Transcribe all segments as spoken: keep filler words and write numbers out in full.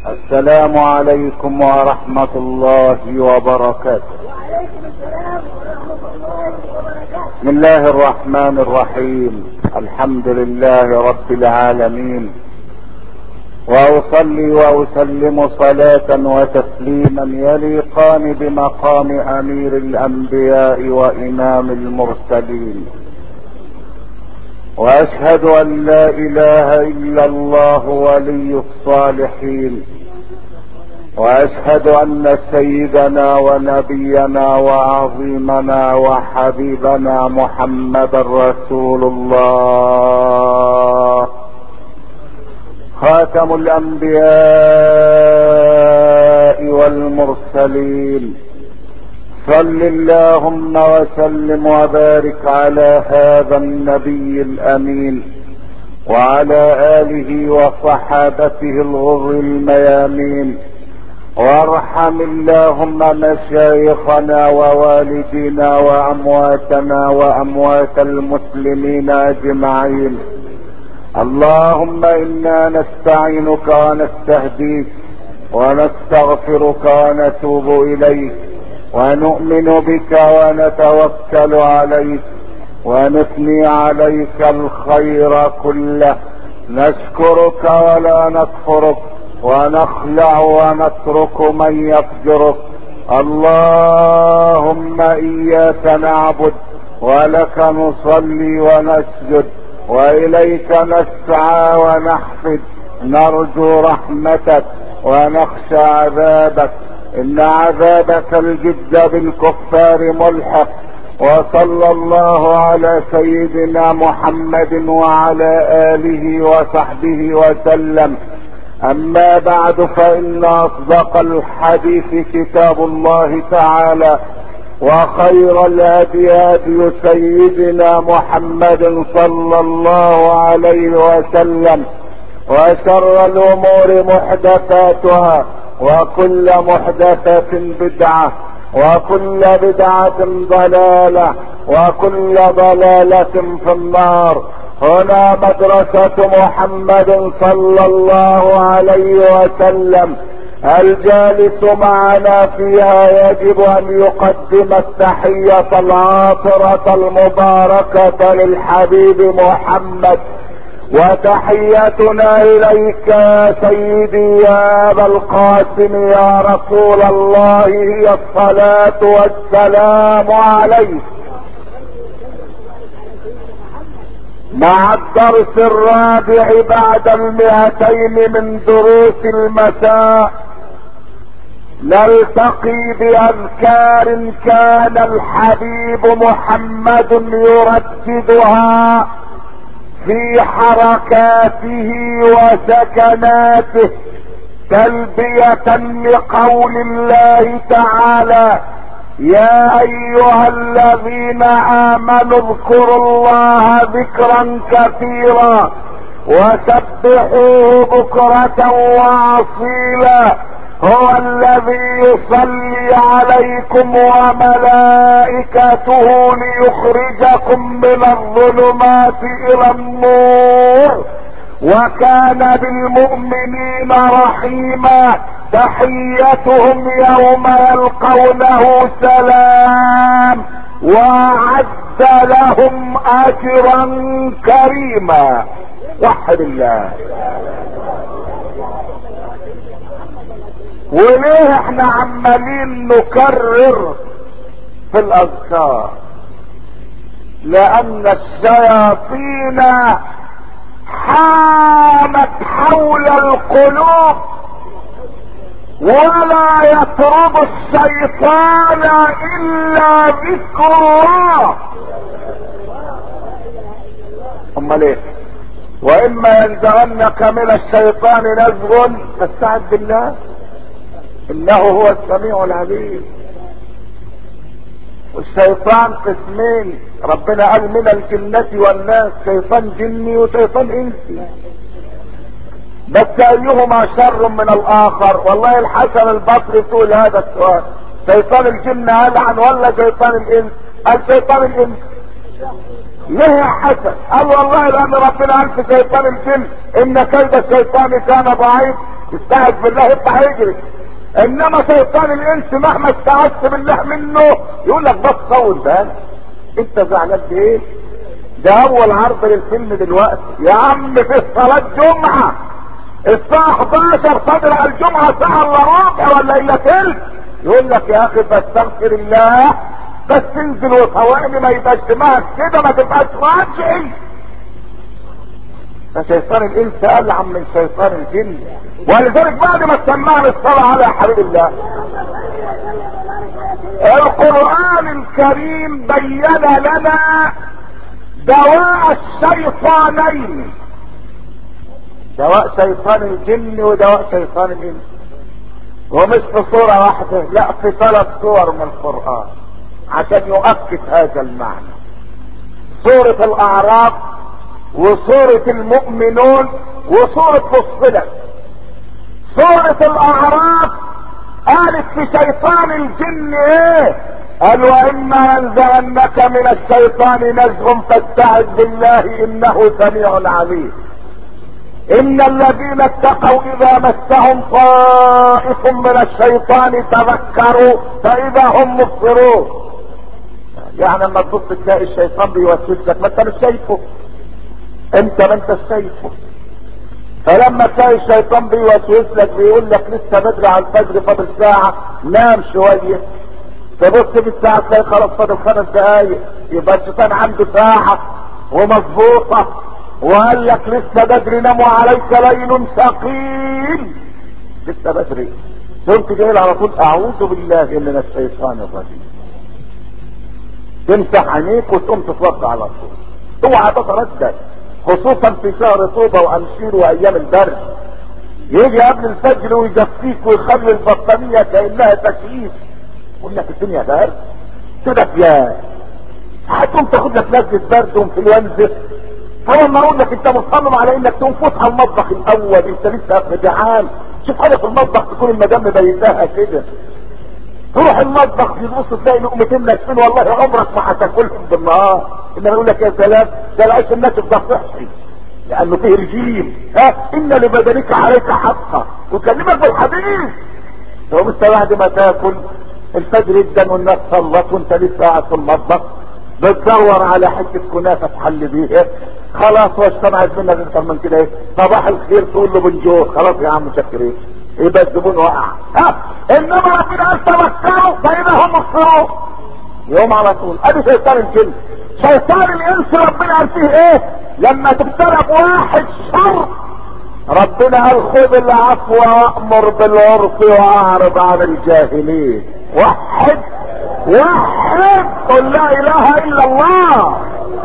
السلام عليكم ورحمة الله وبركاته. وعليكم السلام ورحمة الله وبركاته. بسم الله الرحمن الرحيم. الحمد لله رب العالمين، واصلي واسلم صلاة وتسليما يليقان بمقام امير الانبياء وامام المرسلين، واشهد ان لا اله الا الله ولي الصالحين، واشهد ان سيدنا ونبينا وعظيمنا وحبيبنا محمدا رسول الله، خاتم الانبياء والمرسلين. صل اللهم وسلم وبارك على هذا النبي الامين وعلى اله وصحابته الغر الميامين، وارحم اللهم مشايخنا ووالدينا وامواتنا واموات المسلمين اجمعين. اللهم انا نستعينك ونستهديك ونستغفرك ونتوب اليك، ونؤمن بك ونتوكل عليك، ونثني عليك الخير كله، نشكرك ولا نكفرك، ونخلع ونترك من يفجرك. اللهم اياك نعبد ولك نصلي ونسجد، واليك نسعى ونحفد، نرجو رحمتك ونخشى عذابك، ان عذابك الجد بالكفار ملحق. وصلى الله على سيدنا محمد وعلى اله وصحبه وسلم. اما بعد، فان اصدق الحديث كتاب الله تعالى، وخير الهدي هدي سيدنا محمد صلى الله عليه وسلم، وشر الامور محدثاتها، وكل محدثة بدعة، وكل بدعة ضلالة، وكل ضلالة في النار. هنا مدرسة محمد صلى الله عليه وسلم، الجالس معنا فيها يجب ان يقدم التحية العاطرة المباركة للحبيب محمد، وتحيتنا اليك يا سيدي يا ابا القاسم يا رسول الله هي الصلاة والسلام عليك. مع الدرس الرابع بعد المئتين من دروس المساء، نلتقي باذكار كان الحبيب محمد يرددها في حركاته وسكناته، تلبية لقول الله تعالى: يا ايها الذين امنوا اذكروا الله ذكرا كثيرا وسبحوه بكرة واصيلا، هو الذي يصلي عليكم وملائكته ليخرجكم من الظلمات الى النور، وكان بالمؤمنين رحيما. تحيتهم يوم يلقونه سلام، واعد لهم اجرا كريما. وحد الله. وليه احنا عمالين نكرر في الاذكار؟ لان الشياطين حامت حول القلوب، ولا يطرد الشيطان الا ذكر الله. امال ايه؟ واما ينزغنك من الشيطان نزغ فاستعذ بالله انه هو السميع العليم. والشيطان قسمين، ربنا قال من الجنة والناس، شيطان جني وشيطان انسي، بس ايهما شر من الاخر؟ والله الحسن البصري سئل هذا السؤال: شيطان الجن ألعن ولا شيطان الانس؟ قال شيطان الانس. ليه يا حسن؟ قال والله لان ربنا قال في شيطان الجن ان كيد الشيطان كان ضعيف، استعذ بالله اطلع اجري. انما شيطان الانس مهما استعذت بالله منه يقول لك بس طول بالك، انت زعلان بايه؟ ده اول عرض للفيلم دلوقتي يا عم، في صلاة جمعة الساعة احداشر تدرع الجمعة ساعة الا ربع ولا الا تلت، يقول لك يا اخي بستغفر الله بس انزل وطوعني ما يبقاش دماغك كده، ما تبقاش راجعي. فشيطان الانس العن من شيطان الجن، ولذلك بعد ما سمعنا الصلاة على حبيب الله، القرآن الكريم بين لنا دواء الشيطانين، دواء شيطان الجن ودواء شيطان الانس، ومش في صورة واحدة، لا في ثلاث صور من القرآن عشان يؤكد هذا المعنى. سورة الاعراف وسورة المؤمنون وسورة فصلت. سورة الاعراف قالت في شيطان الجن ايه؟ قال واما ينزغنك من الشيطان نزغ فاستعذ بالله انه سميع عليم. ان الذين اتقوا اذا مسهم طائف من الشيطان تذكروا فاذا هم مبصرون. يعني لما تبص تلاقي الشيطان بيوسوس لك ما انت مش شايفه، انت ما انت شايفه، فلما تلاقي الشيطان بيوسوس لك بيقول لك لسه بدري على الفجر فاضل ساعة نام شوية، تبص في الساعة تلاقي خلاص فاضل خمس دقايق، يبقى الشيطان عنده ساعة ومظبوطة وقال لك لسه بدري نام وعليك ليل ثقيل، لسه بدري. قمت جاي على طول اعوذ بالله من الشيطان الرجيم، تمسح عينيك وتقوم تتوضا على طول، اوعى تتردد، خصوصا في شهر طوبة وامشير وايام البرد، يجي قبل الفجر ويجفيك ويخلي البطانية كأنها تكييف، يقول لك الدنيا برد كده يا هتقوم تاخد لك لذة برد وانفلونزا. طبعا ما اقول لك انت مصمم على انك تقوم فوت على المطبخ الاول، انت لسه جعان، شوف حاجه في المطبخ تكون المدام مبيتاها كده، تروح المطبخ تبص تلاقي لقمتين ناشفين والله عمرك ما هتاكلهم بالنهار، انما يقول لك يا سلام ده العيش الناشف ده صحي لانه فيه رجيم، ها ان لبدنك عليك حقا، وكلمك بالحديث. لو انت بعد ما تاكل الفجر جدا والناس صلت وانت لسه قاعد في المطبخ بتدور على حته كنافه تحل بيها، خلاص واجتمعت منك اكتر من كده ايه؟ صباح الخير تقول له بنجور، خلاص يا عم شكرين، يبقى الزبون وقع. ها انما ربنا قال تذكروا فاذا هم مبصرون، يوم على طول. ادي شيطان الجن. شيطان الانس ربنا قال فيه ايه؟ لما تبتلى بواحد شر ربنا قال خذ العفو وامر بالعرف واعرض عن الجاهلين. وحد وحد قل لا اله الا الله.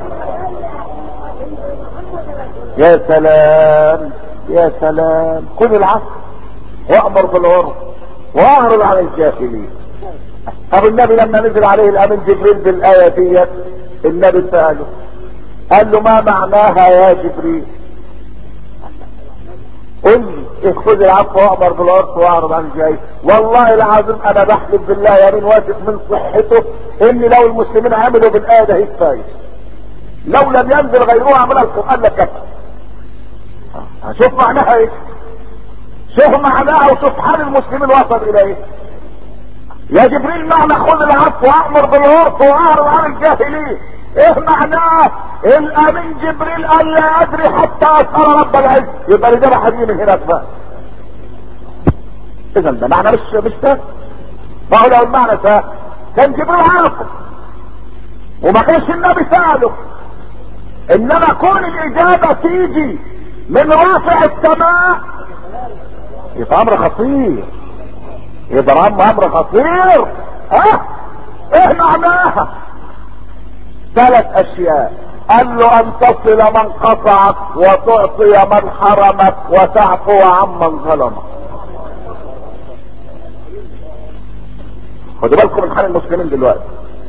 يا سلام يا سلام، خذ العفو وامر بالعرف واعرض عن الجاهلين. طب النبي لما نزل عليه الامين جبريل بالايه ديت النبي ساله قال له ما معناها يا جبريل؟ قل لي خذ العفو وامر بالعرف واعرض عن الجاهلين. والله العظيم انا بحلف بالله يا من واثق من صحته ان لو المسلمين عملوا بالايه ده كفايه، لو لم ينزل غيرها من القران لكفى. شوف معناها ايه، شوف معناها وشوف حال المسلمين وصل الى ايه. يا جبريل معنى خذ العفو وامر بالعرف واعرض عن الجاهلين ايه معناه؟ الامين جبريل قال لا ادري حتى اسال رب العز، يبقى رجال حديث من هناك بقى. اذا ده معنى مش مش سهل، ما هو لو المعنى سهل كان جبريل عارفه وما كانش النبي ساله، انما كون الاجابه تيجي من رافع السماء يبقى امر خطير، يبقى امر خطير. ها ايه معناها؟ ثلاث اشياء، قال له ان تصل من قطعك وتعطي من حرمك وتعفو عمن ظلمك. خدوا بالكم من حال المسلمين دلوقتي،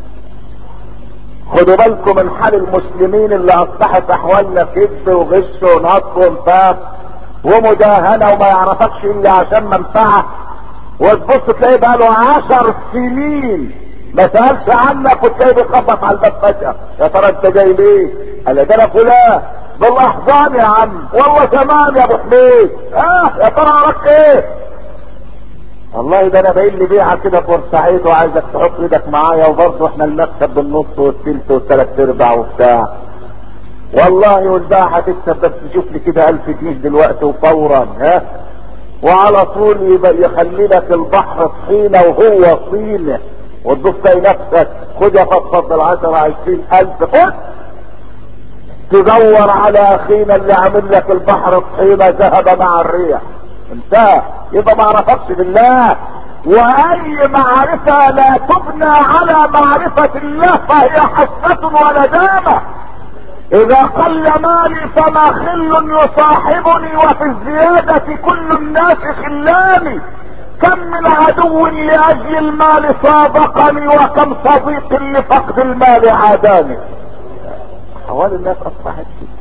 خدوا بالكم من حال المسلمين اللي اصبحت احوالنا كذب وغش ونصب وانفاق ومداهنه وما يعرفكش الا عشان منفعه، وتبص تلاقيه بقاله عشر سنين ما سألش عنك وتلاقيه بيخبط على الباب فجأة، يا ترى انت جاي ليه؟ قال ده انا فلان، بالاحضان يا عم. والله تمام يا ابو حميد. اه يا ترى وراك ايه؟ والله ده انا باين لي بيعه كده في بورسعيد وعايزك تحط ايدك معايا، وبرضه احنا المكسب بالنص والثلث والثلاث ارباع وبتاع. والله والباعه هتكسب، بس شوف لي كده الف جنيه دلوقتي وفورا. ها وعلى طول يبقى يخلي لك البحر طحينه وهو طينه، وتبص تلاقي نفسك خد يا فضفض العشرة عشرين الف خد تدور على اخينا اللي عامل لك البحر طحينه ذهب مع الريح. انتهى. يبقى ما عرفتش بالله. واي معرفة لا تبنى على معرفة الله فهي حسرة وندامة. اذا قل مالي فما خل يصاحبني، وفي الزيادة كل الناس خلاني. كم من عدو لاجل المال صادقني، وكم صديق لفقد المال عاداني. احوال الناس اصبحت كده،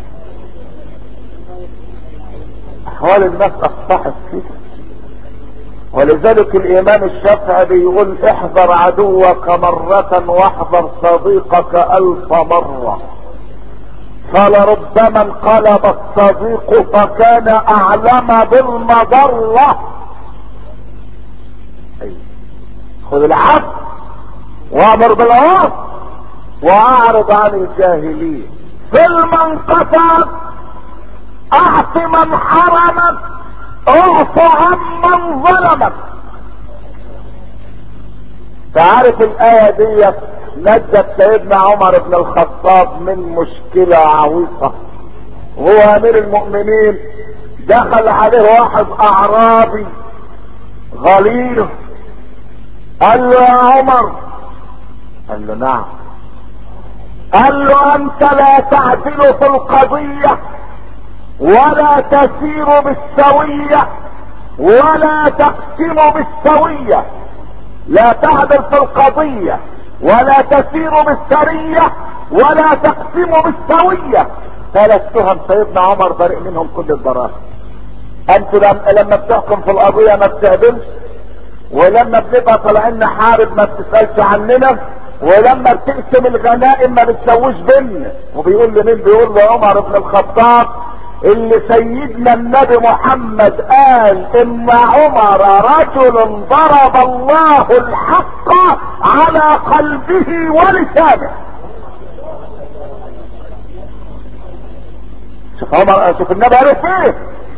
احوال الناس اصبحت كده. ولذلك الامام الشافعي بيقول احذر عدوك مرة واحذر صديقك الف مرة، فلربما انقلب الصديق فكان اعلم بالمضرة. خذ العفو وامر بالعرف واعرض عن الجاهلين. في المنقطع اعط من حرمك، اعف عمن ظلمك. تعرف الايه دي نجت سيدنا عمر بن الخطاب من مشكله عويصه. هو امير المؤمنين دخل عليه واحد اعرابي غليظ، قال له يا عمر، قال له نعم، قال له انت لا تعدل في القضيه ولا تسير بالسويه ولا تقسم بالسويه. لا تعدل في القضيه ولا تسير بالسريه ولا تقسم بالسويه. ثلاث تهم سيدنا عمر بريء منهم كل البراءه. انتوا لما بتحكم في القضيه ما بتعدلش، ولما بنبقى طالعين نحارب ما بتسالش عننا، ولما بتقسم الغنائم ما بتسويش بينا. وبيقول لمين؟ بيقول له عمر بن الخطاب اللي سيدنا النبي محمد قال ان عمر رجل ضرب الله الحق على قلبه ولسانه. شوف عمر، شوف النبي عرف ايه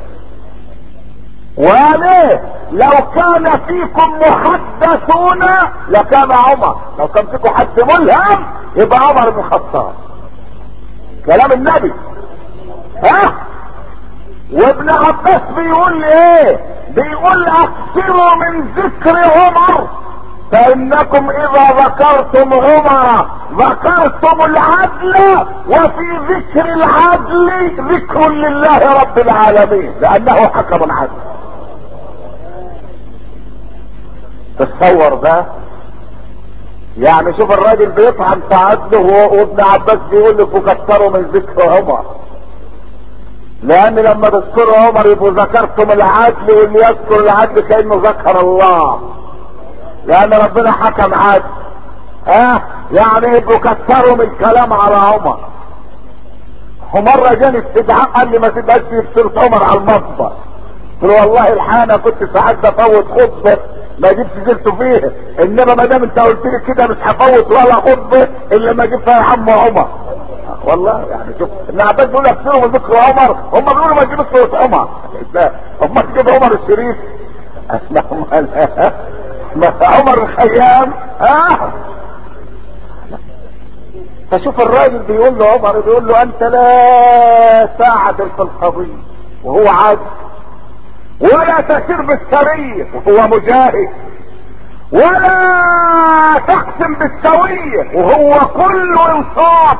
وقال لو كان فيكم محدثون لكان عمر، لو كان فيكم حد ملهم يبقى عمر بن الخطاب. كلام النبي. ها وابن عباس بيقول ايه؟ بيقول اكثروا من ذكر عمر فانكم اذا ذكرتم عمر ذكرتم العدل، وفي ذكر العدل ذكر لله رب العالمين لانه حكم عدل. تصور ده؟ يعني شوف الراجل بيطعن في عدله، وابن عباس بيقول لكم كثروا من ذكر عمر، لان لما تذكروا عمر يبقوا ذكرتم العدل، واللي يذكر العدل كانه ذكر الله، لان ربنا حكم عدل. ها أه؟ يعني يبقوا كثروا من الكلام على عمر. ومره جاني استدعاء قال لي ما تبقاش بسيره عمر على المصبر. قلت له والله الحقيقه كنت ساعات بفوت خطبه ما جبت سيرته فيها، انما ما دام انت قلت لي كده مش هفوت ولا خطبه الا ما اجيب فيها عم عمر. والله يعني شوف ابن عباس بيقول اكثروا من ذكر عمر، هم بيقولوا ما تجيبش صوره عمر. هم تجيب عمر الشريف اسمعهم عمر الخيام. اه فشوف الراجل بيقول له عمر، بيقول له انت لا تعدل في القضيه وهو عادل، ولا تسير بالسريه وهو مجاهد، ولا تقسم بالسويه وهو كله انصاف.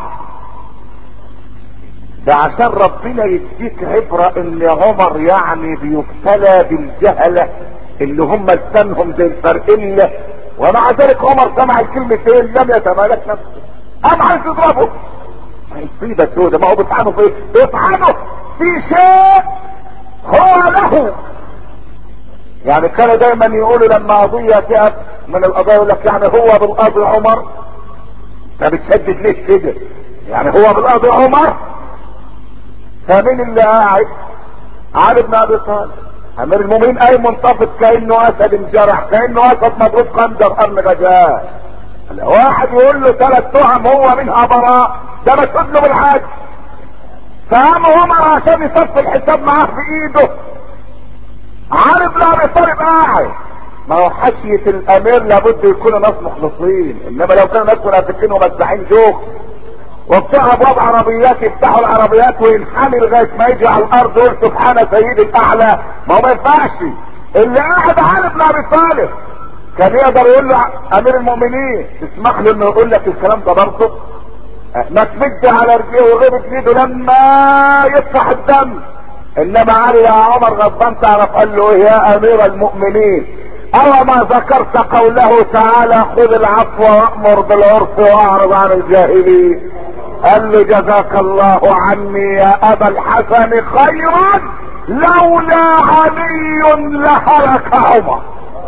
ده عشان ربنا يديك عبرة ان عمر يعني بيبتلى بالجهلة اللي هم لسانهم زي الفرقلة، ومع ذلك عمر سمع الكلمتين لم يتمالك نفسه، قام عايز يضربه. مصيبة سودة. ما هو بيطعنه في ايه؟ بيطعنه في شيء هو له. يعني كانوا دايما يقولوا لما قضية تقف من القضايا يقول لك يعني هو بالقاضي عمر. انت بتشدد ليه كده؟ يعني هو بالقاضي عمر؟ فمين اللي قاعد؟ علي بن ابي طالب. امير المؤمنين قايم منتفض كانه اسد انجرح، كانه اسد مضروب خنجر قرن غجاه. واحد يقول له ثلاث تهم هو منها براء، ده مسؤول له بالحج. فقام عمر عشان يصفي الحساب معاه في ايده. علي بن ابي طالب قاعد. ما هو حاشية الامير لابد يكونوا ناس مخلصين، انما لو كانوا ناس منافقين ومسبحين جوخ وبتوع ابواب عربيات يفتحوا العربيات وينحني لغايه ما يجي على الارض ويقول سبحان سيدي الاعلى، ما هو ما ينفعش. اللي قاعد علي بن ابي طالب كان يقدر يقول له امير المؤمنين تسمح له انه يقول لك الكلام ده برضه؟ ما تمد على رجليه وغير ايده لما يفتح الدم. انما علي يا عمر غضبان تعرف قال له ايه يا امير المؤمنين؟ او ما ذكرت قوله تعالى خذ العفو وامر بالعرف واعرض عن الجاهلين؟ قال له جزاك الله عني يا ابا الحسن خيرا لولا علي لهلك عمر.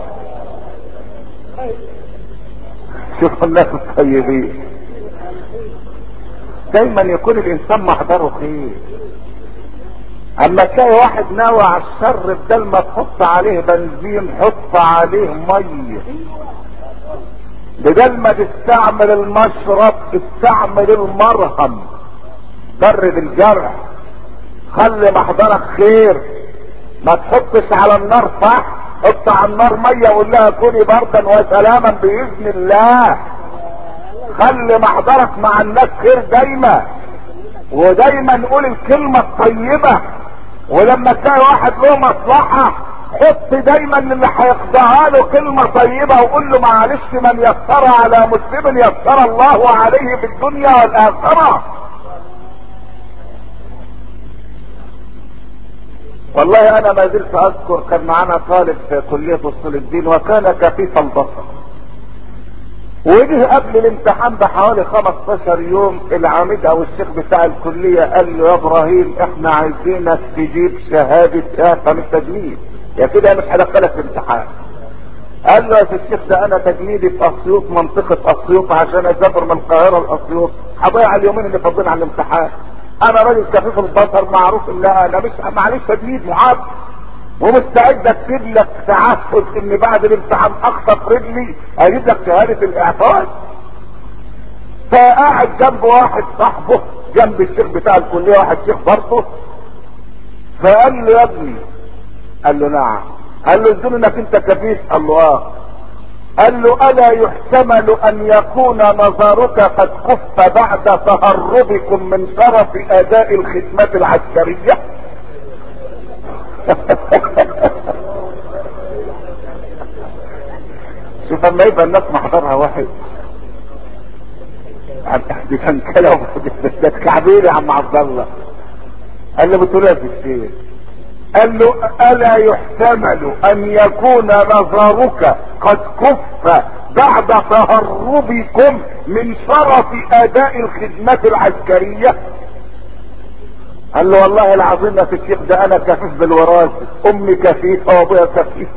شوف الناس الطيبين دايما يكون الانسان محضره خير. اما تلاقي واحد ناوي على الشر بدل ما تحط عليه بنزين حط عليه ميه، بدل ما تستعمل المشرب استعمل المرهم، برد الجرح، خلي محضرك خير. ما تحطش على النار فحم، حط على النار ميه وقول لها كوني بردا وسلاما باذن الله. خلي محضرك مع الناس خير دايما، ودايما قول الكلمه الطيبه. ولما تلاقي واحد له مصلحه حط دايما اللي هيقضيها له كلمه طيبه وقول له معلش من يسر على مسلم يسر الله عليه في الدنيا والاخره. والله انا ما زلت اذكر كان معانا طالب في كليه اصول الدين وكان كفيف البصر، وجه قبل الامتحان بحوالي خمستاشر يوم العميد او الشيخ بتاع الكليه قال له يا ابراهيم احنا عايزينك تجيب شهاده اعفاء من التجنيد، يا كده مش هدخلك الامتحان. قال له يا الشيخ ده انا تجنيدي في اسيوط منطقه اسيوط عشان اسافر من القاهره لاسيوط هضيع اليومين اللي فاضلين على الامتحان. انا راجل كفيف البصر معروف ان انا مش معلش تجنيد معاد ومستعد اكتب لك تعهد ان بعد الامتحان اخطف رجلي اجيب لك شهاده الاعفاء. فقاعد جنب واحد صاحبه جنب الشيخ بتاع الكليه واحد شيخ برضه، فقال له يا ابني، قال له نعم، قال له ادوني انك انت كفيف، قال له اه، قال له الا يحتمل ان يكون نظرك قد كف بعد تهربكم من شرف اداء الخدمات العسكريه؟ شوف اما يبقى الناس محضرها واحد دي كان كلام ده كعبير يا عم عبد الله. قال له بتقول ايه يا الشيخ؟ قال له الا يحتمل ان يكون نظرك قد كف بعد تهربكم من شرف اداء الخدمات العسكريه؟ قال له والله العظيم يا الشيخ ده انا كفيف بالوراثه، امي كفيفه وابويا كفيف.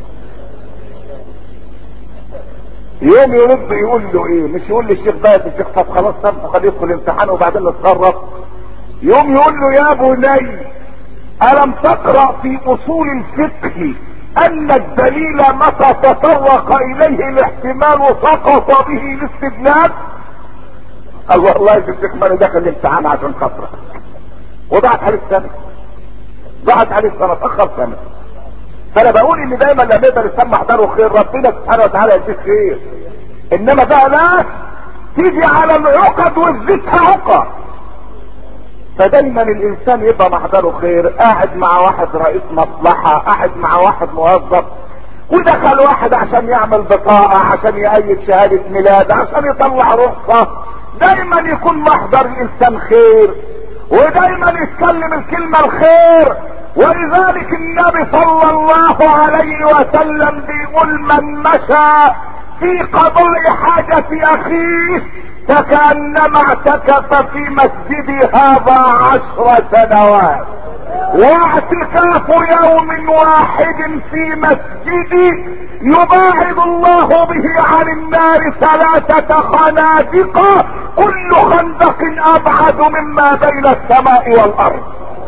يوم يرد يقول له ايه؟ مش يقول للشيخ بقى يا الشيخ طب خلاص سامحه خليه يدخل الامتحان وبعدين نتصرف. يوم يقول له يا بني الم تقرا في اصول الفقه ان الدليل متى تطرق اليه الاحتمال سقط به الاستدلال؟ قال والله يا الشيخ ما انا داخل الامتحان عشان خاطرك، وضعت عليه السنه، ضاعت عليه السنه، اتاخر سنه. فانا بقول ان دايما لما يقدر الانسان محضره خير ربنا سبحانه وتعالى يديك خير. انما بقى ناس تيجي على العقد وتزيدها عقد. فدايما الانسان يبقى محضره خير، قاعد مع واحد رئيس مصلحه، قاعد مع واحد موظف، ودخل واحد عشان يعمل بطاقه، عشان يأيد شهاده ميلاد، عشان يطلع رخصه، دايما يكون محضر الانسان خير، ودايما يتكلم الكلمة الخير. ولذلك النبي صلى الله عليه وسلم بيقول من مشى في قضاء حاجة اخيه فكأنما اعتكف في مسجدي هذا عشر سنوات، واعتكاف يوم واحد في مسجدي يباعد الله به عن النار ثلاثة خنادق كل خندق ابعد مما بين السماء والارض.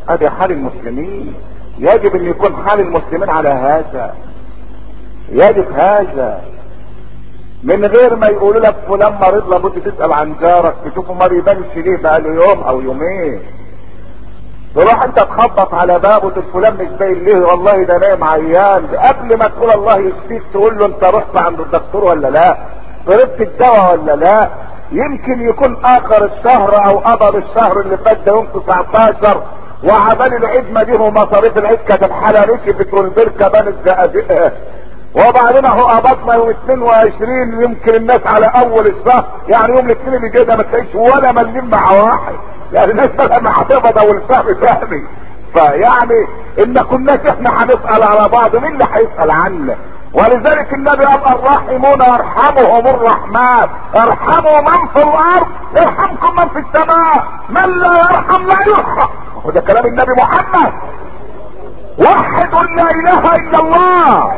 ادي حال المسلمين. يجب ان يكون حال المسلمين على هذا، يجب هذا، من غير ما يقولوا لك فلان مريض لابد تسأل عن جارك تشوفه ما بيبانش ليه بقاله يوم او يومين. تروح انت تخبط على بابه تقول فلان مش باين ليه، والله ده نايم عيان. قبل ما تقول الله يشفيك تقول له انت رحت عند الدكتور ولا لا، شربت الدواء ولا لا. يمكن يكون اخر الشهر او قبل الشهر اللي فات ده يوم تسعتاشر وعبال العيد ما دي مصاريف العيد كانت الحاله ركبت والبركه بانت زقازقها، وبعدين اهو قبضنا يوم اتنين وعشرين يمكن الناس على اول الشهر يعني يوم الاثنين اللي جاي ده ما تلاقيش ولا مليم مع واحد، يعني الناس بقى ما هتقبض اول الشهر ثاني. فيعني ان كناش احنا هنسال على بعض، مين اللي هيسال عنا؟ ولذلك النبي قال الراحمون يرحمهم الرحمن، ارحموا من في الارض يرحمكم من في السماء، من لا يرحم لا يرحم. وده كلام النبي محمد. وحد لا اله الا الله.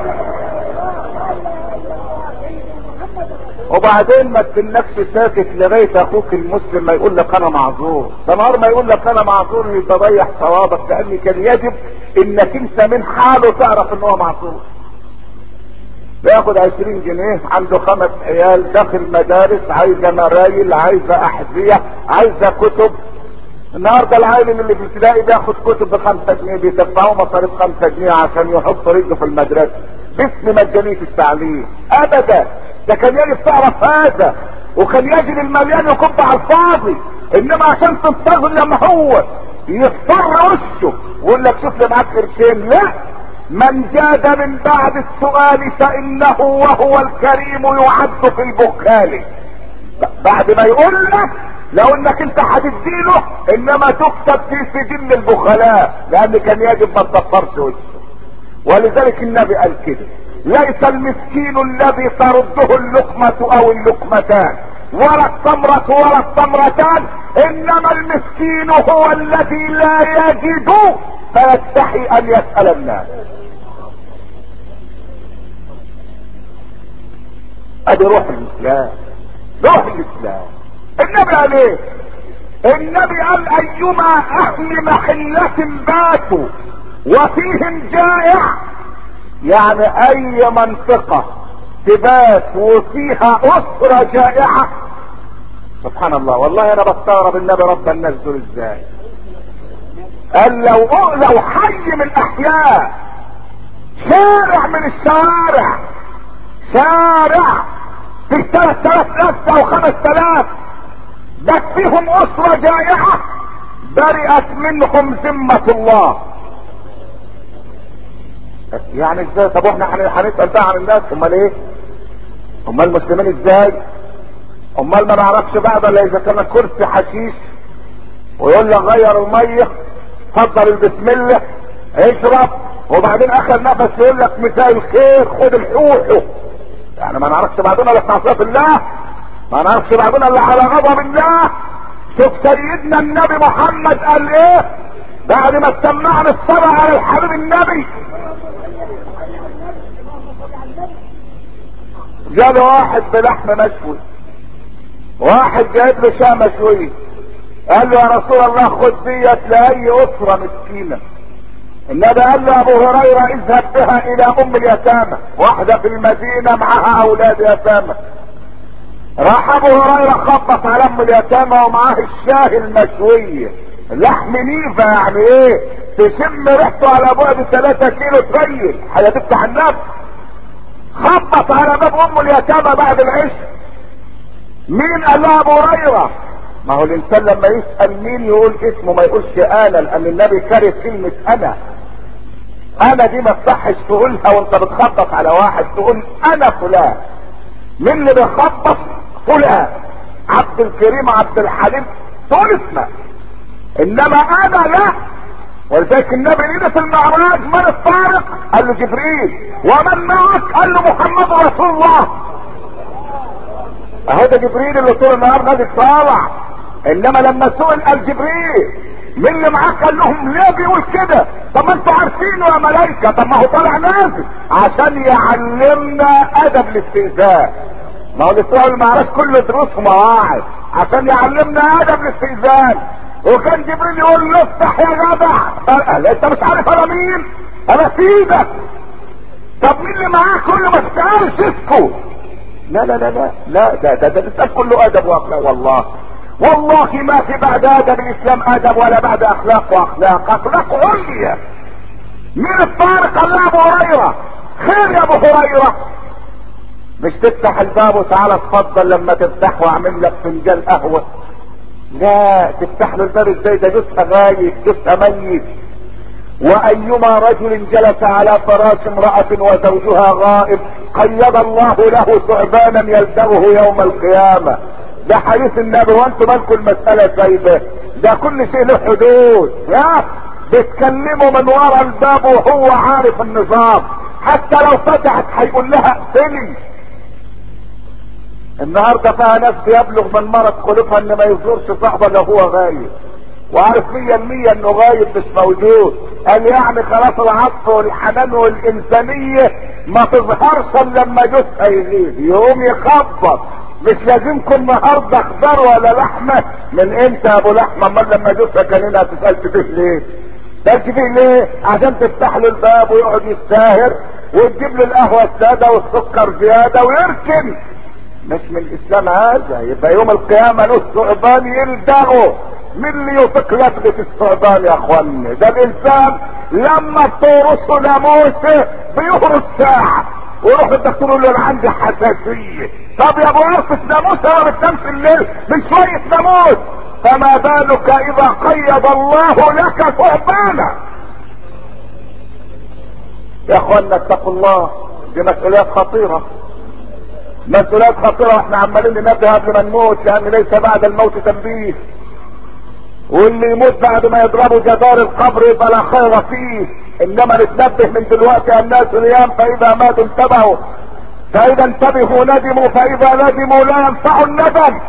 وبعدين ما تنكش ساكت لغايه اخوك المسلم ما يقول لك انا معذور. ده نهار ما يقول لك انا معذور يبقى ضيع ثوابك، لان كان يجب انك انت من حاله تعرف ان هو معذور. بياخد عشرين جنيه، عنده خمس عيال، داخل مدارس، عايزه مرايل، عايزه احذيه، عايزه كتب. النهارده العيل اللي في الابتدائي بياخد كتب بخمسة جنيه، بيدفعوه مصاريف خمسة جنيه عشان يحط رجله في المدرسه باسم مجانية التعليم. ابدا، ده كان يجب تعرف هذا، وكان يجب المليان يكب على الفاضي. انما عشان تنتظر لما هو يصفر وشه ويقول لك شوف لي معاك قرشين، لا. من جاد من بعد السؤال فانه وهو الكريم يعد في البخال. بعد ما يقول لك لو انك انت هتديله انما تكتب في سجل البخلاء، لان كان يجب ما تصفرش وشه. ولذلك النبي قال كده: ليس المسكين الذي ترده اللقمة او اللقمتان ولا التمرة ولا التمرتان، انما المسكين هو الذي لا يجد فيستحي ان يسأل الناس. ادي روح الاسلام، روح الاسلام. النبي قال ايه؟ النبي قال ايما اهل محلة باتوا وفيهم جائع، يعني اي منطقة تبات وفيها اسرة جائعة. سبحان الله، والله انا بستغرب النبي رب الناس دول ازاي. قال لو لو حي من الاحياء، شارع من الشوارع، شارع في ثلاث تلاف نفس او خمس تلاف بس فيهم اسرة جائعة، برئت منهم ذمة الله. يعني ازاي؟ طب واحنا هنسأل بقى عن الناس؟ امال ايه؟ امال المسلمين ازاي؟ امال ما نعرفش بقى الا اذا كان كرسي حشيش ويقول لك غير الميه، اتفضل بسم الله اشرب، وبعدين اخر نفس يقول لك مساء الخير خد الحوحه. يعني ما نعرفش بعدنا الا في معصيه الله، ما نعرفش بعدنا الا على غضب الله. شوف سيدنا النبي محمد قال ايه بعد ما سمعنا الصلاة على الحبيب النبي. جاله واحد بلحم مشوي، واحد جايب له شاة مشوية، قال له يا رسول الله خد ديت لاي اسرة مسكينة. النبي قال له ابو هريرة اذهب بها الى ام اليتامى، واحدة في المدينة معها اولاد يتامى. راح ابو هريرة خبط على ام اليتامى ومعاه الشاه المشوية، لحم نيفة يعني ايه تشم ريحته على بعد ثلاثة كيلو تريل، هيفتح النفس. خبط على باب ام اليتامى بعد العشاء، مين؟ قال له ابو هريرة. ما هو الانسان لما يسأل مين يقول اسمه، ما يقولش انا، لان النبي كره كلمة انا. انا دي ما تصحش تقولها وانت بتخبط على واحد، تقول انا فلان. مين اللي بيخبط؟ فلان عبد الكريم عبد الحليم، تقول اسمك. انما انا لا. ولذلك النبي ليلة المعراج من الطارق؟ قال له جبريل. ومن معك؟ قال له محمد رسول الله. اهو ده جبريل اللي طول النهار نازل طالع. انما لما سئل قال جبريل. مين اللي معاك؟ قال لهم ليه بيقول كده؟ طب ما انتوا عارفينه يا ملايكة. طب ما هو طالع نازل عشان يعلمنا ادب الاستئذان. ما هو الاسراء والمعراج كله دروس ومواعظ عشان يعلمنا ادب الاستئذان. وكان جبريل يقول له افتح يا جدع. قال انت مش عارف انا مين؟ انا سيدك. طب مين اللي معاك؟ كل ما تسالش اسكت. لا لا لا لا لا ده ده ده الاسلام كله ادب واخلاق. والله والله ما في بعد ادب الاسلام ادب ولا بعد اخلاق واخلاق. اخلاق عليا. مين الطارق؟ قال ابو هريره. خير يا ابو هريره. مش تفتح الباب وتعالى اتفضل لما تفتح واعمل لك فنجان قهوه. لا تفتح له الباب ازاي؟ ده جثه غايب، جثه ميت. وايما رجل جلس على فراش امرأة وزوجها غائب قيض الله له ثعبانا يلدغه يوم القيامة. ده حديث النبي. وانتم مالكم المسألة سايبة؟ ده كل شيء له حدود. يا بتكلموا من ورا الباب وهو عارف النظام. حتى لو فتحت هيقول لها اقتلي. النهارده فيها ناس بيبلغ من مرض خلقها ان ما يزورش صاحبه لو هو غايب، وعارف مية المية انه غايب مش موجود. قال يعني خلاص العطف والحنان والانسانية ما تظهرش الا لما جثة يغيب. يقوم يخبط. مش لازمكم النهارده خضار ولا لحمة. من امتى يا ابو لحمة؟ امال لما جثة كان هنا تسألت فيه ليه؟ تسألت فيه ليه؟ عشان تفتح له الباب ويقعد يستاهر وتجيب له القهوة السادة والسكر زيادة ويركن. مش من الاسلام هذا. يبقى يوم القيامة له ثعبان يلدغه. مين اللي يطيق لدغة الثعبان يا اخواني؟ ده الانسان لما بتورثه ناموسه بيهرس ساعة ويروح الدكتور يقول له انا عندي حساسية. طب يا ابو عرفة ناموسه ما بتنامش الليل من شوية ناموس، فما بالك اذا قيض الله لك ثعبانا. يا اخوانا اتقوا الله. دي مسؤوليات خطيرة. مسؤوليات خطيرة. احنا عمالين ننبه قبل ما نموت لان ليس بعد الموت تنبيه. واللي يموت بعد ما يضربوا جدار القبر يبقى لا خير فيه. انما نتنبه من دلوقتي الناس نيام فاذا ماتوا انتبهوا، فاذا انتبهوا ندموا، فاذا ندموا لا ينفع الندم.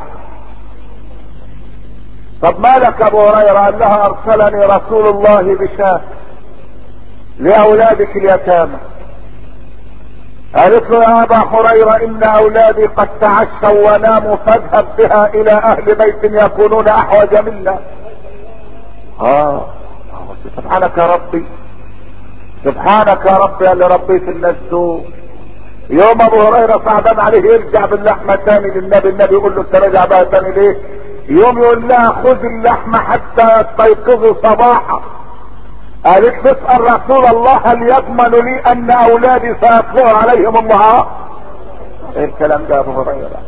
طب مالك ابو هريره؟ قال لها ارسلني رسول الله بشاة لاولادك اليتامى. قالت له يا ابا هريره ان اولادي قد تعشوا وناموا فاذهب بها الى اهل بيت يكونون احوج منا. اه سبحانك يا ربي، سبحانك يا ربي اللي ربيت الناس دول. يوم ابو هريره صعبان عليه يرجع باللحمه تاني للنبي. النبي يقول له انت راجع بقى تاني ليه؟ يوم يقول لها خذ اللحمه حتى يستيقظوا صباحا. قالت تسأل رسول الله هل يضمن لي ان اولادي سيطلع عليهم النهار؟ ايه الكلام ده يا ابو هريره؟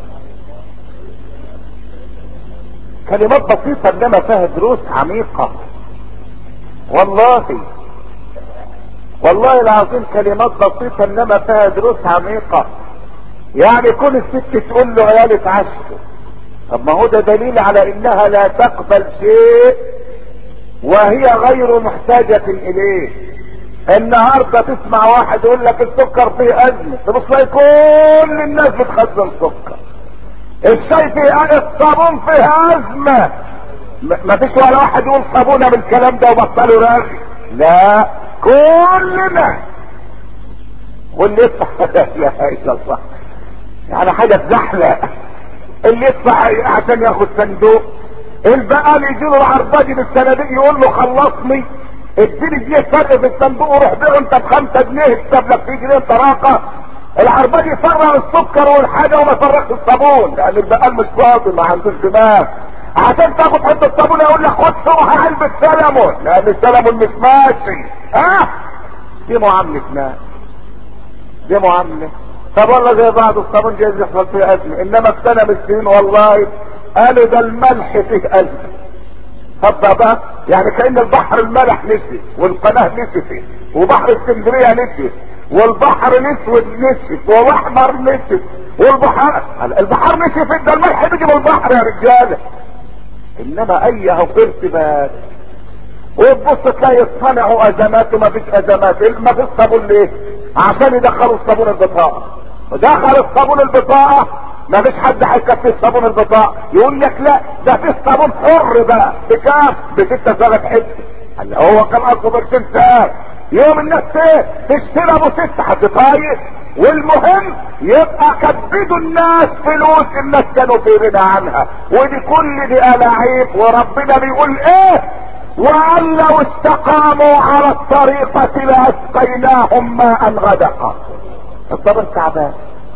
كلمات بسيطة انما فيها دروس عميقة. والله والله العظيم كلمات بسيطة انما فيها دروس عميقة. يعني كل الست تقول له عيالي اتعشوا. طب ما هو ده دليل على انها لا تقبل شيء وهي غير محتاجة اليه. النهاردة تسمع واحد يقول لك السكر فيه ازمة، تبص تلاقي كل الناس بتخزن سكر. الشاي فيه، الصابون فيه ازمة، ما فيش ولا واحد يقول صابونة بالكلام ده وبطلوا رغي. لا كلنا واللي يدفع لا اله الا الله يعني حاجة زحلة. اللي يدفع عشان ياخد صندوق، البقال يجي له العرباجي بالصناديق يقول له خلصني اديني جنيه فرق في الصندوق وروح بيعه انت بخمسة جنيه اكتب لك فيه جنيه طراقة. العرباجي يفرغ السكر والحاجة وما يفرغش الصابون لان البقال مش فاضي ما عندوش دماغ. عشان تاخد حته صابون يقول لك خد شرها علبة سلمون لان السلمون مش ماشي. ها دي معاملة ناس، دي معاملة. طب والله زي بعض الصابون جايز يحصل فيه ازمة، انما في سنة من السنين والله قالوا ده الملح فيه ازمة. طب بقى يعني كأن البحر الملح نسي والقناة نسفت وبحر اسكندرية نسي والبحر الاسود نسف والاحمر نسف والبحر البحر نسف. ده الملح بيجي من البحر يا رجاله. انما ايه ارتباك وتبص تلاقي صنعوا ازمات وما فيش ازمات. ما فيش صابون ليه؟ عشان يدخلوا الصابون البطاقه. ودخل الصابون البطاقه ما فيش حد هيكفي صابون البطاقه. يقول لك لا ده في صابون حر بقى بكام؟ بستة ثلاث حته. هو كان اصله برشين ساعات يوم الناس تشتري ابو ست هتطايق، والمهم يبقى كبدوا الناس فلوس الناس كانوا في غنى عنها، ودي كل دي الاعيب. وربنا بيقول ايه؟ وان لو استقاموا على الطريقة لاسقيناهم ماء غدقا. الضمير تعبان،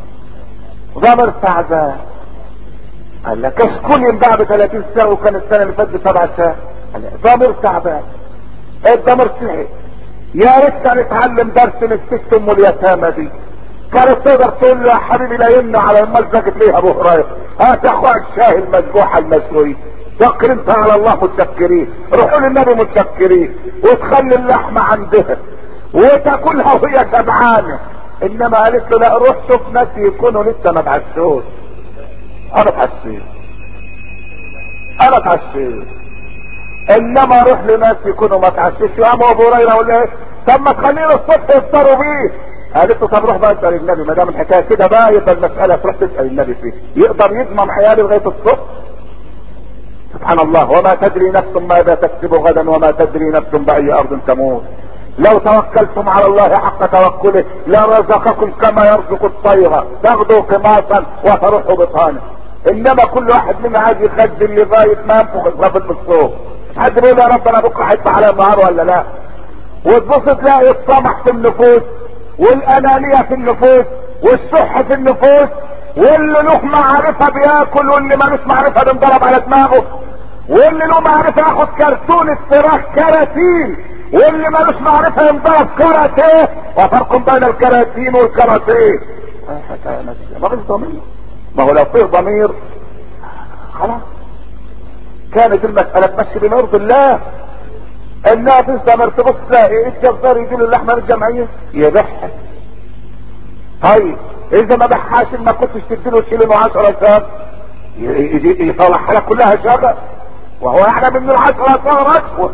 ضمير تعبان. قال لك كشكول ينباع ب ثلاثين ساعة وكان السنة اللي فاتت بسبع ساعة. ضمير تعبان، الضمير صحي. يا ريت كان اتعلم درس من الست ام اليتامى دي، كانت تقدر تقول له يا حبيبي لا يمنع على المال زكت ليه ابو هريره، هات يا اخويا الشاي المسجوحه المسوي، شكر انت على الله متشكرين، روحوا للنبي متشكرين، وتخلي اللحمه عندها وتاكلها وهي شبعانه. انما قالت له لا روح شوف ناس يكونوا لسه ما اتعشوش. انا اتعشيت انا اتعشيت انما اروح لناس يكونوا ما اتعشوش. يا ابو هريره ولا ايه؟ طب ما تخلينا الصبح يفطروا بيه. قالت له طب روح بقى اسال النبي، ما دام الحكايه كده بقى يبقى المساله تروح تسال النبي فيه، يقدر يضمن عيالي لغايه الصبح؟ سبحان الله. وما تدري نفس ماذا تكسب غدا وما تدري نفس باي ارض تموت. لو توكلتم على الله حق توكله لرزقكم كما يرزق الطير تغدو قماصا وتروح بطانا. انما كل واحد منا عايز يخزن لغايه ما ينفخ الغفل من الصوت. مش حد بيقول يا رب انا بكره هيطلع عليا النهار ولا لا؟ وتبص تلاقي الطمع في النفوس والانانيه في النفوس والشح في النفوس، واللي له معرفه بياكل واللي مالوش معرفه بينضرب على دماغه، واللي له معرفه ياخد كرتون فراخ كراتين، واللي مالوش معرفه ينضرب كراتيه. وفرق بين الكراتين والكراتيه. ما فيش ضمير. ما هو لو فيه ضمير خلاص كانت المساله تمشي بمرض الله. انها في ضمير تبص تلاقي الجزار يجي له اللحمه بالجمعيه يبيعها. طيب اذا ما بحاش ما كنتش تديله شيلين وعشرة ساب يطلعها لك كلها شغل، وهو يعلم ان العشرة ساب رشوه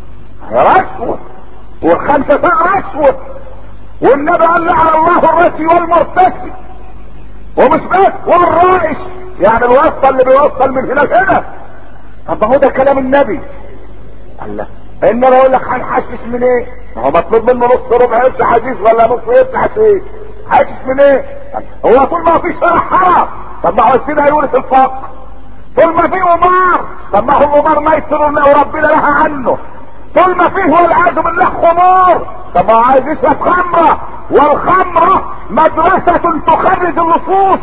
رشوه والخمسه ساب رشوه. والنبي قال لعن الله الرشي والمرتشي، ومش بس والرائش يعني الوصل اللي بيوصل من هنا لهنا. طب ما هو ده كلام النبي. الله انما اقول لك هنحشش من ايه؟ ما هو مطلوب منه نص ربع قرش حديث ولا نص قرش حديث. حشش من ايه؟ هو طول ما فيش شرع حرام، طب ما هو السيده يورث الفقر. طول ما فيه قمار، طب ما هو القمار ميسر وربنا نهى عنه. طول ما فيه والعياذ بالله خمور، طب ما هو عايز يشرب خمره، والخمره مدرسه تخرج اللصوص.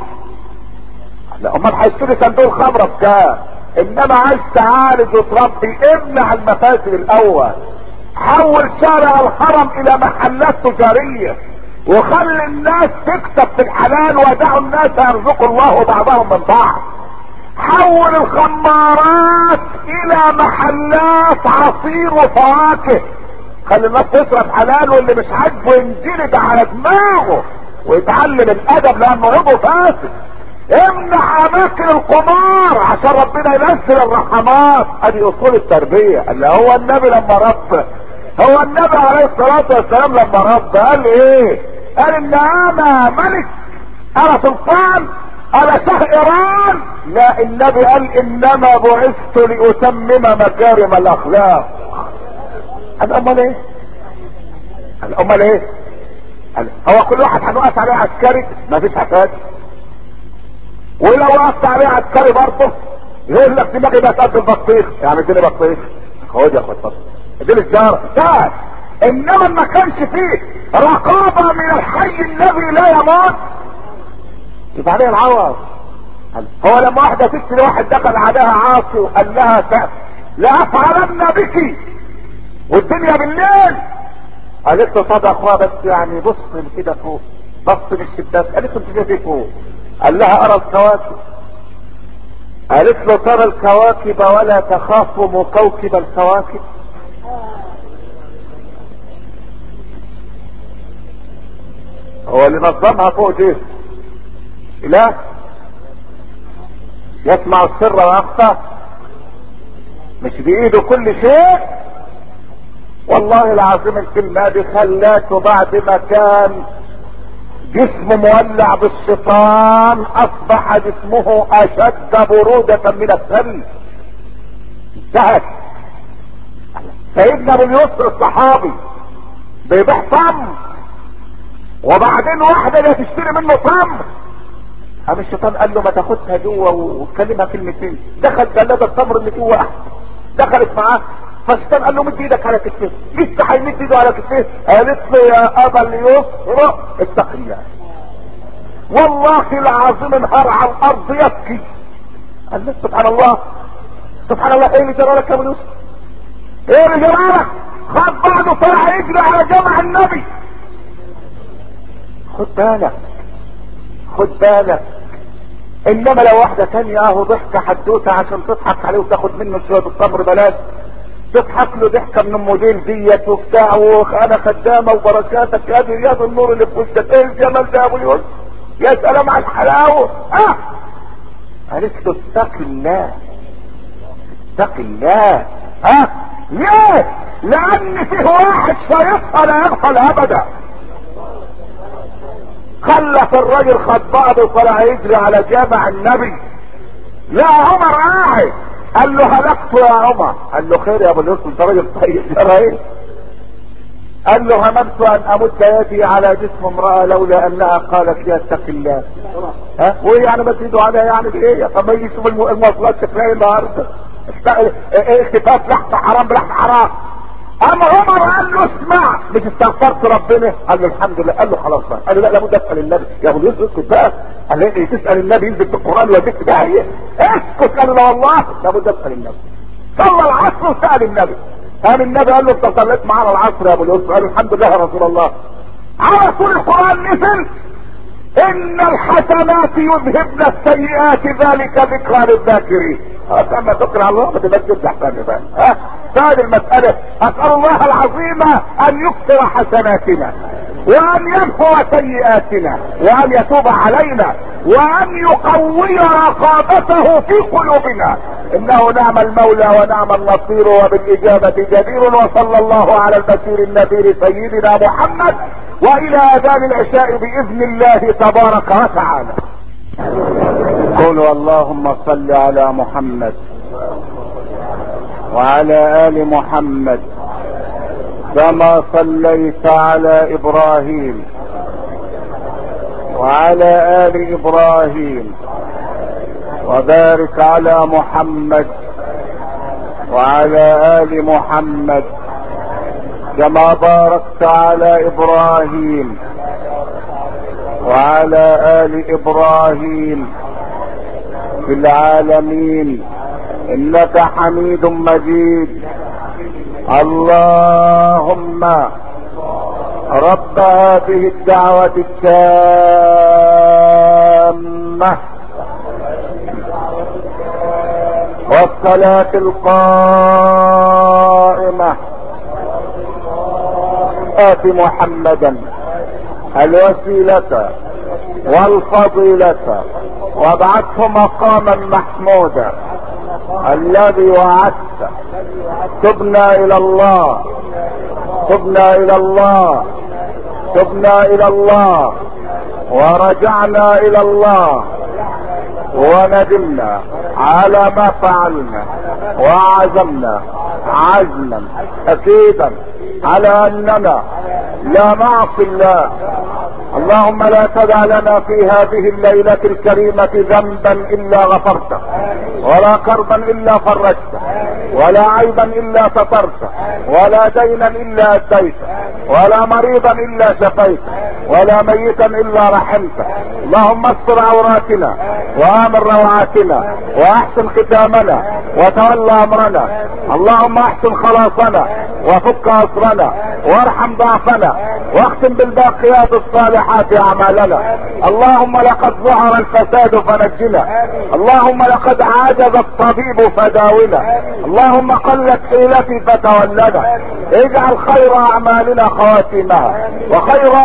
لا امال هيشتري صندوق الخمره بكام؟ انما عايز تعالج وتربي، امنع المفاسد الاول. حول شارع الحرم الى محلات تجاريه، وخلي الناس تكسب في الحلال، ودعوا الناس يرزق الله بعضهم من بعض. حول الخمارات الى محلات عصير وفواكه، خلي الناس تشرب حلال، واللي مش عاجبه ينجلد على دماغه ويتعلم الادب لانه عضو فاسد. امنع اماكن القمار عشان ربنا ينزل الرحمات. ادي اصول التربيه اللي هو النبي لما رب هو النبي عليه الصلاه والسلام لما رب قال ايه؟ قال ان انا ملك، انا سلطان، انا شاه ايران. لا النبي قال انما بعثت لاتمم مكارم الاخلاق. قال امال ايه؟ قال امال ايه؟ قال هو كل واحد هنوقف عليه عسكري؟ ما فيش عسكري. ولو وقفت عليه عسكري برضه يقول لك دماغي بقت قد البطيخ، يعني اديني بطيخ، خد يا اخويا اتفضل اديني الجاره بتاعك. انما ما كانش فيه رقابه من الحي الذي لا يموت يبقى عليه العوض. هو لما واحده ست لواحد دخل عليها عاصي وقال لها لافعلن بك والدنيا بالليل، قالت له صدق اخويا بس يعني بص كده فوق، بص من الشباك. قالت له انت جاي فوق؟ قال لها ارى الكواكب. قالت له ترى الكواكب ولا تخاف مكوكب الكواكب؟ هو اللي نظمها فوق جيس لا يسمع السر ويخفى، مش بايده كل شيء. والله العظيم الكلمه دي خلاته بعد ما كان جسمه مولع بالشيطان اصبح جسمه اشد برودة من الثلج. انتهت. سيدنا ابو اليسر الصحابي بيبيع تمر، وبعدين واحدة جايه تشتري منه تمر. قام الشيطان قال له ما تاخدها جوه وتكلمها كلمتين. دخل ثلاجة التمر اللي جوه، دخلت معاه، فالشيطان قال له مد ايدك على كتفيه. لسه هيمد ايده على كتفيه، قالت له يا ابا اليسر اتق الله. والله العظيم انهار على الارض يبكي. قال له سبحان الله سبحان الله، ايه اللي جرالك يا ابو يوسف؟ ايه اللي جرالك؟ خد بعضه طلع يجري على جمع النبي. خد بالك خد بالك، انما لو واحدة تانية اهو ضحكة حدوتة عشان تضحك عليه وتاخد منه شوية التمر بلاش، تضحك له ضحكة من الموديل ديت وبتاع، وانا خدامة وبركاتك يا رياض النور اللي في وشك، ايه الجمال ده يا ابو يوسف؟ يا سلام على الحلاوة. اه قالت له اتق الله اتق الله. اه ليه؟ لان فيه واحد شايفها لا يغفل ابدا. خلف الراجل خد بعضه وطلع يجري على جامع النبي. لا عمر قاعد، قال له هلكت يا عمر. قال له خير يا ابو اليوسف، انت راجل طيب يا ريس. قال له هممت ان امد يدي على جسم امرأة لولا انها قالت لي اتق الله. ها وايه يعني بتزيدوا عليها يعني بايه؟ طب ما يجي يشوف المواصلات شكلها النهارده اختفاف لحظة حرام بلحظة حرام. اما عمر قال له اسمع، مش استغفرت ربنا؟ قال له الحمد لله. قال له خلاص بقى. قال له لا لابد اسال النبي. يا ابو يوسف اسكت بقى. قال له ايه تسال النبي ينزل بالقران ويديك داهيه؟ اسكت. قال له لا والله لابد اسال النبي. صلى العصر وسال النبي. قام النبي قال له انت صليت معنا العصر يا ابو يوسف؟ قال له الحمد لله يا رسول الله. على طول القران نزل ان الحسنات يذهبن السيئات ذلك ذكرى للذاكرين. اه اما تقرا الله ما تبجد احسن بقى. ها ثاني المسألة، اسأل الله العظيم ان يكثر حسناتنا وان يمحو سيئاتنا وان يتوب علينا وان يقوي رقابته في قلوبنا، انه نعم المولى ونعم النصير وبالاجابة جدير. وصلى الله على البشير النذير سيدنا محمد، والى اذان العشاء باذن الله تبارك وتعالى. قولوا اللهم صل على محمد وعلى آل محمد كما صليت على إبراهيم وعلى آل إبراهيم، وبارك على محمد وعلى آل محمد كما باركت على إبراهيم وعلى آل إبراهيم في العالمين انك حميد مجيد. اللهم رب هذه الدعوة التامة والصلاة القائمة آت محمدا الوسيلة والفضيلة وابعثه مقاما محمودا الذي وعدت. تبنا الى الله تبنا الى الله تبنا الى الله ورجعنا الى الله وندمنا على ما فعلنا وعزمنا عزما اكيدا على اننا لا نعصي الله. اللهم لا تدع لنا في هذه الليلة الكريمة ذنبا الا غفرته، ولا كربا الا فرجته، ولا عيبا الا سترته، ولا دينا الا اديته، ولا مريضا الا شفيته، ولا ميتا الا رحمته. اللهم استر عوراتنا وامن روعاتنا واحسن ختامنا وتولى امرنا. اللهم احسن خلاصنا وفك اسرنا وارحم ضعفنا واختم بالباقيات الصالحات اعمالنا. اللهم لقد ظهر الفساد فنجنا، اللهم لقد عجز الطبيب فداونا، اللهم قلت حيلتي فتولنا. اجعل خير اعمالنا خواتمها وخير ايامنا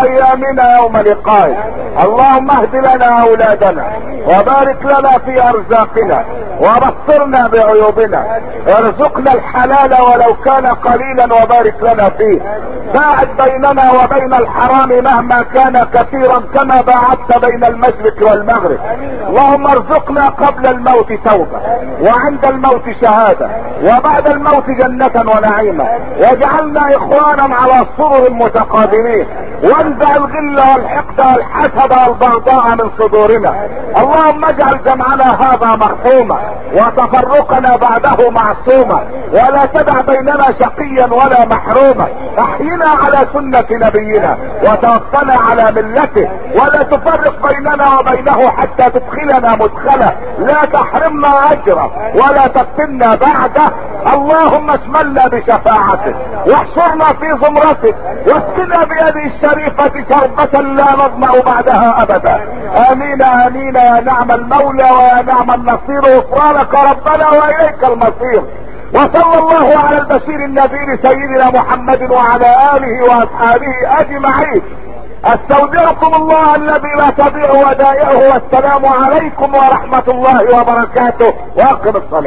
بنا يوم لقائك. اللهم اهد لنا اولادنا وبارك لنا في ارزاقنا وبصرنا بعيوبنا، ارزقنا الحلال ولو كان قليلا وبارك لنا فيه، باعد بيننا وبين الحرام مهما كان كثيرا كما باعدت بين المشرق والمغرب. اللهم ارزقنا قبل الموت توبة وعند الموت شهادة وبعد الموت جنة ونعيما، واجعلنا اخوانا على سرر متقابلين، وانزع الغل والحقد والحسد والبغضاء من صدورنا. اللهم اجعل جمعنا هذا مرحوما وتفرقنا بعده معصوما، ولا تدع بيننا شقيا ولا محروما. احينا على سنة نبينا وتوفنا على ملته، ولا تفرق بيننا وبينه حتى تدخلنا مدخله، لا تحرمنا اجره ولا تفتنا بعده. اللهم اشملنا بشفاعتك واحشرنا في زمرتك واسقنا بيده الشريفة شربة لا نظمأ بعدها ابدا. امين امين يا نعم المولى ويا نعم النصير، غفرانك ربنا واليك المصير. وصلى الله على البشير النذير سيدنا محمد وعلى اله واصحابه اجمعين. استودعكم الله الذي لا تضيع ودائعه، والسلام عليكم ورحمة الله وبركاته، واقم الصلاة.